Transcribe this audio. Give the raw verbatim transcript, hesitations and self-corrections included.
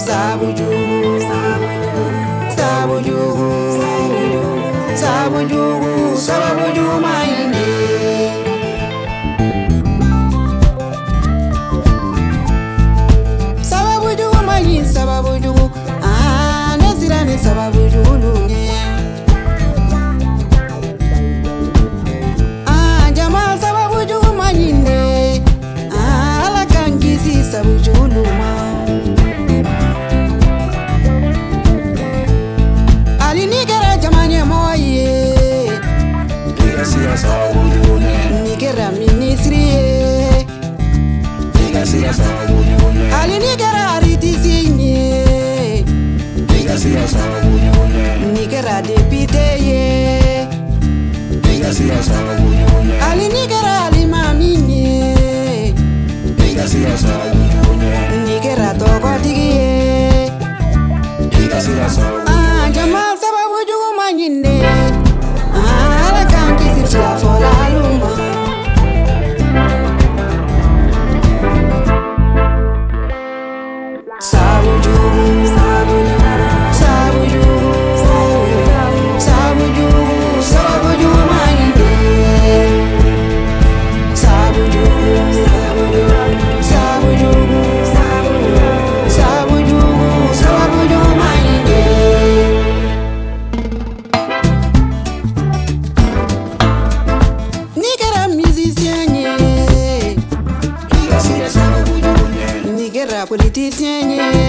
Sabujugu, Sabujugu, Sabujugu, Sabujugu, Maine. Sabujugu, Maine, Sabujugu, ah, Nazirane, Sabujugu, ah, Jamal, Sabujugu, Maine, ah, Alakangisi, Sabujugu, Nigera ministry Ali Nigera aritisinye Nigera deputy Ali Nigera alimamine Nigera tokotigie Ah, Jamal Sabujugu Maine Ah, Alakangisi for la luma Sabujugu, Sabujugu, Sabujugu, Sabujugu, Sabujugu, Maine. Sabujugu, Sabujugu, Sabujugu, Sabujugu, Sabujugu, Maine. Nigera musicien, Nigera politicien.